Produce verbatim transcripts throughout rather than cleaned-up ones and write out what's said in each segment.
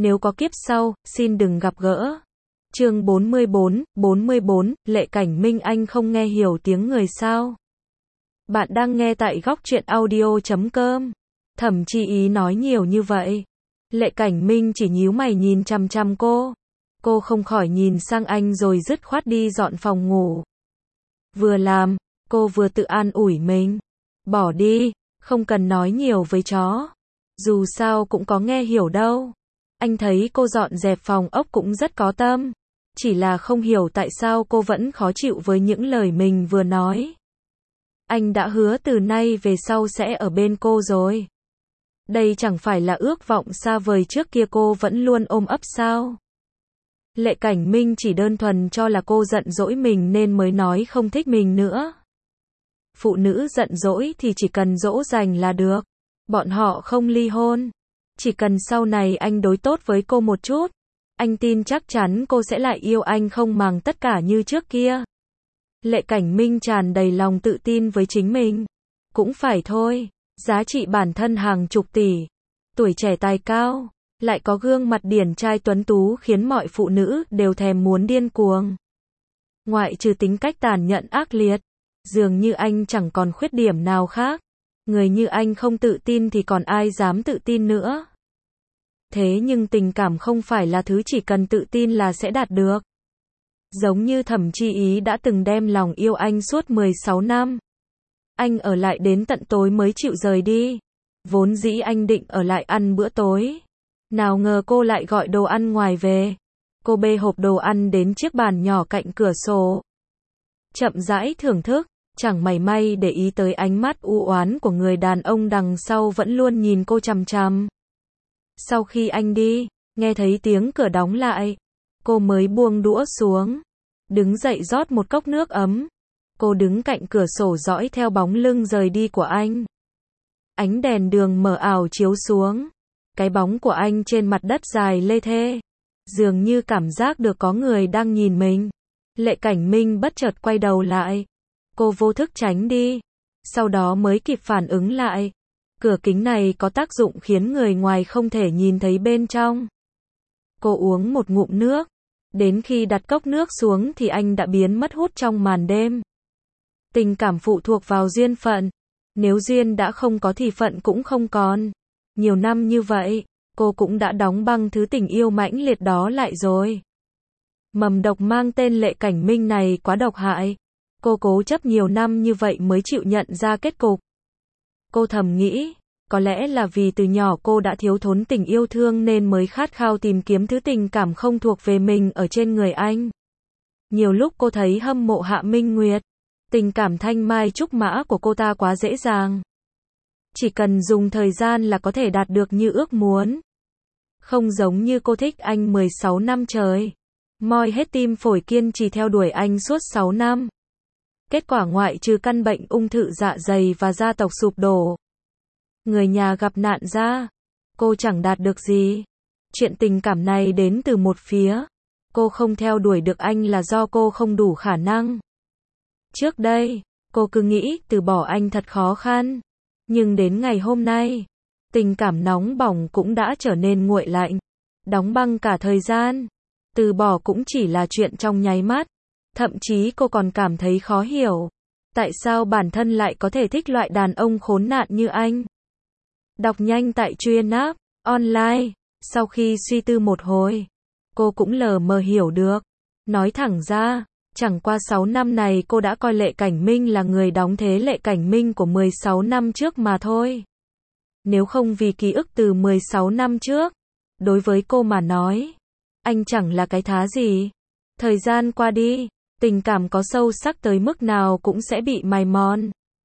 nếu có kiếp sau, xin đừng gặp gỡ. Chương bốn mươi bốn, bốn mươi bốn, Lệ Cảnh Minh anh không nghe hiểu tiếng người sao? Bạn đang nghe tại góc truyện audio chấm com. Thẩm Chi Ý nói nhiều như vậy. Lệ Cảnh Minh chỉ nhíu mày nhìn chằm chằm cô. Cô không khỏi nhìn sang anh rồi dứt khoát đi dọn phòng ngủ. Vừa làm, cô vừa tự an ủi mình. Bỏ đi, không cần nói nhiều với chó. Dù sao cũng có nghe hiểu đâu. Anh thấy cô dọn dẹp phòng ốc cũng rất có tâm. Chỉ là không hiểu tại sao cô vẫn khó chịu với những lời mình vừa nói. Anh đã hứa từ nay về sau sẽ ở bên cô rồi. Đây chẳng phải là ước vọng xa vời trước kia cô vẫn luôn ôm ấp sao? Lệ Cảnh Minh chỉ đơn thuần cho là cô giận dỗi mình nên mới nói không thích mình nữa. Phụ nữ giận dỗi thì chỉ cần dỗ dành là được. Bọn họ không ly hôn. Chỉ cần sau này anh đối tốt với cô một chút, anh tin chắc chắn cô sẽ lại yêu anh không màng tất cả như trước kia. Lệ Cảnh Minh tràn đầy lòng tự tin với chính mình. Cũng phải thôi, giá trị bản thân hàng chục tỷ, tuổi trẻ tài cao, lại có gương mặt điển trai tuấn tú khiến mọi phụ nữ đều thèm muốn điên cuồng. Ngoại trừ tính cách tàn nhẫn ác liệt, dường như anh chẳng còn khuyết điểm nào khác. Người như anh không tự tin thì còn ai dám tự tin nữa. Thế nhưng tình cảm không phải là thứ chỉ cần tự tin là sẽ đạt được. Giống như Thẩm Chi Ý đã từng đem lòng yêu anh suốt mười sáu năm. Anh ở lại đến tận tối mới chịu rời đi. Vốn dĩ anh định ở lại ăn bữa tối. Nào ngờ cô lại gọi đồ ăn ngoài về. Cô bê hộp đồ ăn đến chiếc bàn nhỏ cạnh cửa sổ. Chậm rãi thưởng thức, chẳng mảy may để ý tới ánh mắt u oán của người đàn ông đằng sau vẫn luôn nhìn cô chằm chằm. Sau khi anh đi, nghe thấy tiếng cửa đóng lại, cô mới buông đũa xuống, đứng dậy rót một cốc nước ấm. Cô đứng cạnh cửa sổ dõi theo bóng lưng rời đi của anh. Ánh đèn đường mờ ảo chiếu xuống, cái bóng của anh trên mặt đất dài lê thê, dường như cảm giác được có người đang nhìn mình. Lệ Cảnh Minh bất chợt quay đầu lại. Cô vô thức tránh đi, sau đó mới kịp phản ứng lại. Cửa kính này có tác dụng khiến người ngoài không thể nhìn thấy bên trong. Cô uống một ngụm nước. Đến khi đặt cốc nước xuống thì anh đã biến mất hút trong màn đêm. Tình cảm phụ thuộc vào duyên phận. Nếu duyên đã không có thì phận cũng không còn. Nhiều năm như vậy, cô cũng đã đóng băng thứ tình yêu mãnh liệt đó lại rồi. Mầm độc mang tên Lệ Cảnh Minh này quá độc hại. Cô cố chấp nhiều năm như vậy mới chịu nhận ra kết cục. Cô thầm nghĩ, có lẽ là vì từ nhỏ cô đã thiếu thốn tình yêu thương nên mới khát khao tìm kiếm thứ tình cảm không thuộc về mình ở trên người anh. Nhiều lúc cô thấy hâm mộ Hạ Minh Nguyệt. Tình cảm thanh mai trúc mã của cô ta quá dễ dàng. Chỉ cần dùng thời gian là có thể đạt được như ước muốn. Không giống như cô thích anh mười sáu năm trời. Moi hết tim phổi kiên trì theo đuổi anh suốt sáu năm. Kết quả ngoại trừ căn bệnh ung thư dạ dày và gia tộc sụp đổ, người nhà gặp nạn ra, cô chẳng đạt được gì. Chuyện tình cảm này đến từ một phía. Cô không theo đuổi được anh là do cô không đủ khả năng. Trước đây, cô cứ nghĩ từ bỏ anh thật khó khăn. Nhưng đến ngày hôm nay, tình cảm nóng bỏng cũng đã trở nên nguội lạnh. Đóng băng cả thời gian. Từ bỏ cũng chỉ là chuyện trong nháy mắt. Thậm chí cô còn cảm thấy khó hiểu. Tại sao bản thân lại có thể thích loại đàn ông khốn nạn như anh? Đọc nhanh tại Truyện app online. Sau khi suy tư một hồi, cô cũng lờ mờ hiểu được. Nói thẳng ra, chẳng qua sáu năm này cô đã coi Lệ Cảnh Minh là người đóng thế Lệ Cảnh Minh của mười sáu năm trước mà thôi. Nếu không vì ký ức từ mười sáu năm trước, đối với cô mà nói, anh chẳng là cái thá gì. Thời gian qua đi, tình cảm có sâu sắc tới mức nào cũng sẽ bị mài mòn.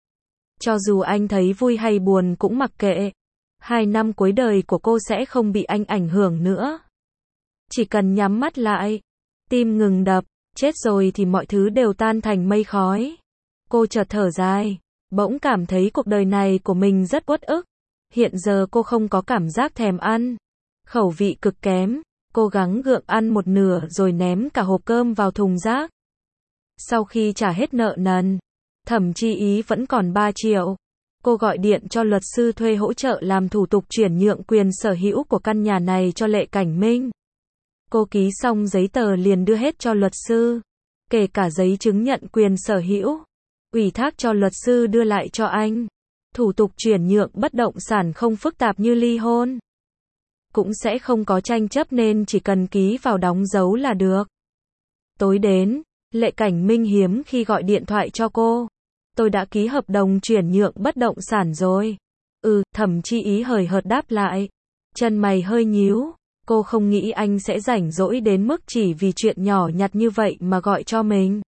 Cho dù anh thấy vui hay buồn cũng mặc kệ. Hai năm cuối đời của cô sẽ không bị anh ảnh hưởng nữa. Chỉ cần nhắm mắt lại, tim ngừng đập, chết rồi thì mọi thứ đều tan thành mây khói. Cô chợt thở dài, bỗng cảm thấy cuộc đời này của mình rất uất ức. Hiện giờ cô không có cảm giác thèm ăn. Khẩu vị cực kém. Cố gắng gượng ăn một nửa rồi ném cả hộp cơm vào thùng rác. Sau khi trả hết nợ nần, Thẩm Chi Ý vẫn còn ba triệu. Cô gọi điện cho luật sư thuê hỗ trợ làm thủ tục chuyển nhượng quyền sở hữu của căn nhà này cho Lệ Cảnh Minh. Cô ký xong giấy tờ liền đưa hết cho luật sư, kể cả giấy chứng nhận quyền sở hữu, ủy thác cho luật sư đưa lại cho anh. Thủ tục chuyển nhượng bất động sản không phức tạp như ly hôn, cũng sẽ không có tranh chấp nên chỉ cần ký vào đóng dấu là được. Tối đến, Lệ Cảnh Minh hiếm khi gọi điện thoại cho cô. Tôi đã ký hợp đồng chuyển nhượng bất động sản rồi. Ừ, Thẩm Chi Ý hời hợt đáp lại. Chân mày hơi nhíu, cô không nghĩ anh sẽ rảnh rỗi đến mức chỉ vì chuyện nhỏ nhặt như vậy mà gọi cho mình.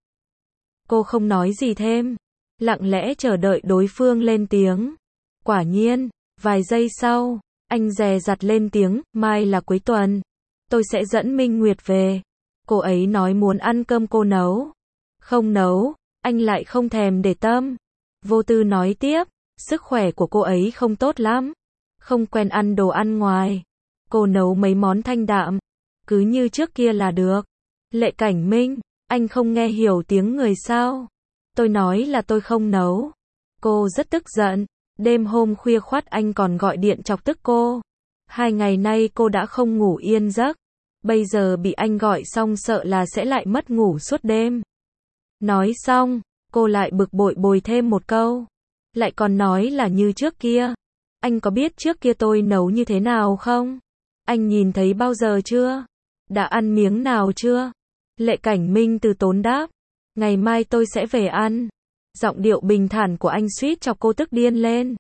Cô không nói gì thêm, lặng lẽ chờ đợi đối phương lên tiếng. Quả nhiên, vài giây sau, anh dè dặt lên tiếng, mai là cuối tuần. Tôi sẽ dẫn Minh Nguyệt về. Cô ấy nói muốn ăn cơm cô nấu. Không nấu, anh lại không thèm để tâm. Vô Tư nói tiếp, sức khỏe của cô ấy không tốt lắm. Không quen ăn đồ ăn ngoài. Cô nấu mấy món thanh đạm. Cứ như trước kia là được. Lệ Cảnh Minh, anh không nghe hiểu tiếng người sao? Tôi nói là tôi không nấu. Cô rất tức giận. Đêm hôm khuya khoắt anh còn gọi điện chọc tức cô. Hai ngày nay cô đã không ngủ yên giấc. Bây giờ bị anh gọi xong sợ là sẽ lại mất ngủ suốt đêm. Nói xong, cô lại bực bội bồi thêm một câu. Lại còn nói là như trước kia. Anh có biết trước kia tôi nấu như thế nào không? Anh nhìn thấy bao giờ chưa? Đã ăn miếng nào chưa? Lệ Cảnh Minh từ tốn đáp. Ngày mai tôi sẽ về ăn. Giọng điệu bình thản của anh suýt chọc cô tức điên lên.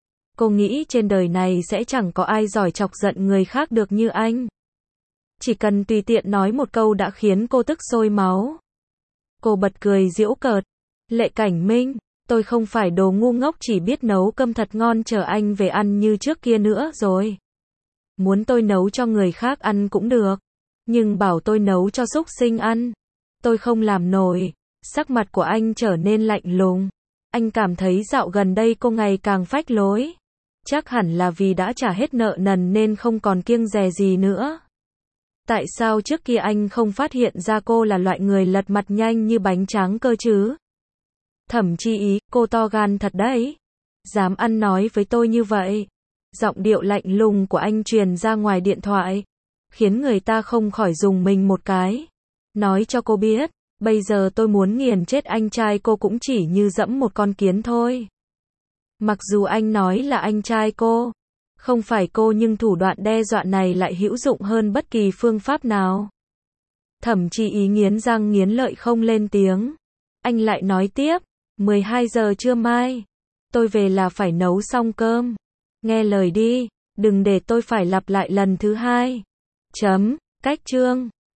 Cô nghĩ trên đời này sẽ chẳng có ai giỏi chọc giận người khác được như anh. Chỉ cần tùy tiện nói một câu đã khiến cô tức sôi máu. Cô bật cười giễu cợt. Lệ Cảnh Minh, tôi không phải đồ ngu ngốc chỉ biết nấu cơm thật ngon chờ anh về ăn như trước kia nữa rồi. Muốn tôi nấu cho người khác ăn cũng được. Nhưng bảo tôi nấu cho súc sinh ăn, tôi không làm nổi. Sắc mặt của anh trở nên lạnh lùng. Anh cảm thấy dạo gần đây cô ngày càng phách lối. Chắc hẳn là vì đã trả hết nợ nần nên không còn kiêng dè gì nữa. Tại sao trước kia anh không phát hiện ra cô là loại người lật mặt nhanh như bánh tráng cơ chứ? Thẩm Chi Ý, cô to gan thật đấy. Dám ăn nói với tôi như vậy. Giọng điệu lạnh lùng của anh truyền ra ngoài điện thoại, khiến người ta không khỏi rùng mình một cái. Nói cho cô biết, bây giờ tôi muốn nghiền chết anh trai cô cũng chỉ như dẫm một con kiến thôi. Mặc dù anh nói là anh trai cô, không phải cô nhưng thủ đoạn đe dọa này lại hữu dụng hơn bất kỳ phương pháp nào. Thẩm Chi Ý nghiến răng nghiến lợi không lên tiếng. Anh lại nói tiếp, mười hai giờ trưa mai, tôi về là phải nấu xong cơm. Nghe lời đi, đừng để tôi phải lặp lại lần thứ hai. Chấm, cách chương.